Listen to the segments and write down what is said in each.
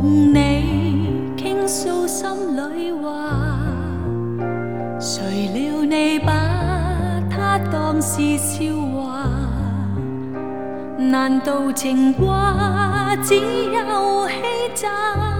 你倾诉心里话，谁料你把它当是笑话？难道情话只有欺诈？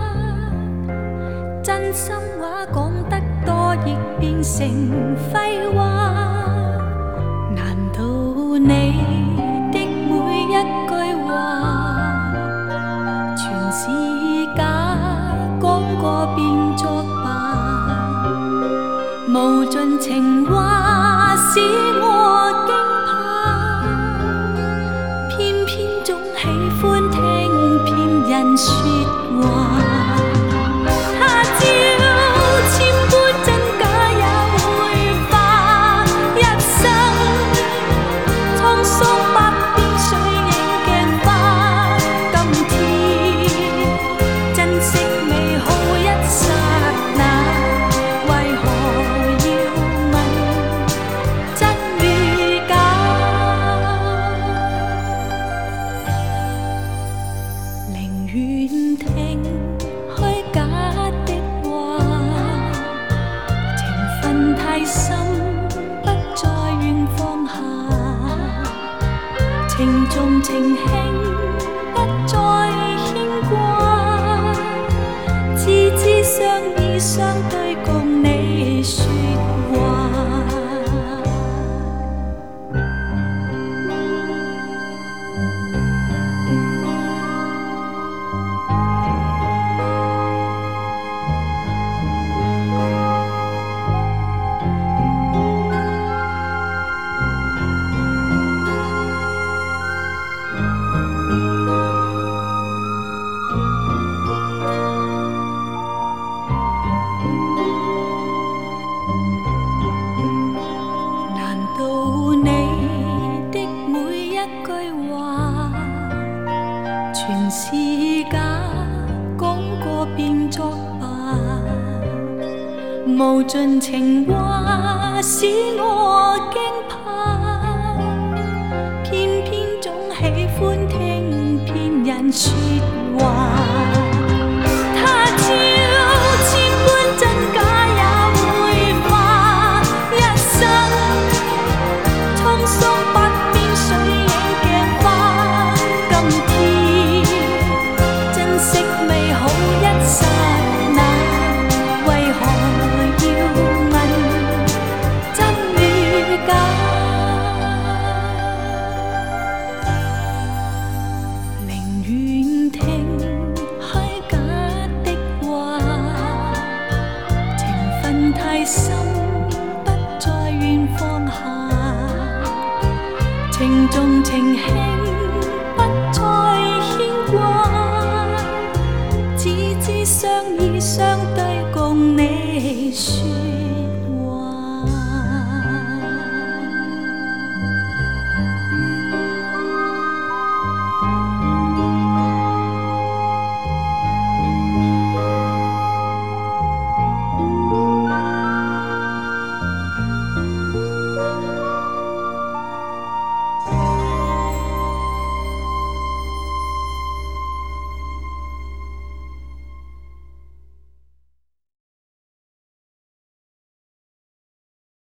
真心话讲得多亦变成废话？难道你的每一句话全是假，讲过便作罢？无尽情话使我惊怕，偏偏总喜欢听骗人说话。他朝千般真假也会化，一生沧桑百变水影镜花。今天珍惜美好一刹那，为何要问真與假？寧願聽虛假的話，情分太深，不再願放下。情重情輕，不再牽掛。知知相依相對共你說話。難道你的每一句話全是假，講過便作罷？無盡情話使我驚怕，偏偏總喜歡聽騙人說話。他朝千般真假也會化，一生滄桑百變水影鏡花。今天珍惜美好一剎那，為何要問真與假？寧願聽虛假的話，情分太深，不再願放下。情重情輕，不再牽掛。只知相依相對共你說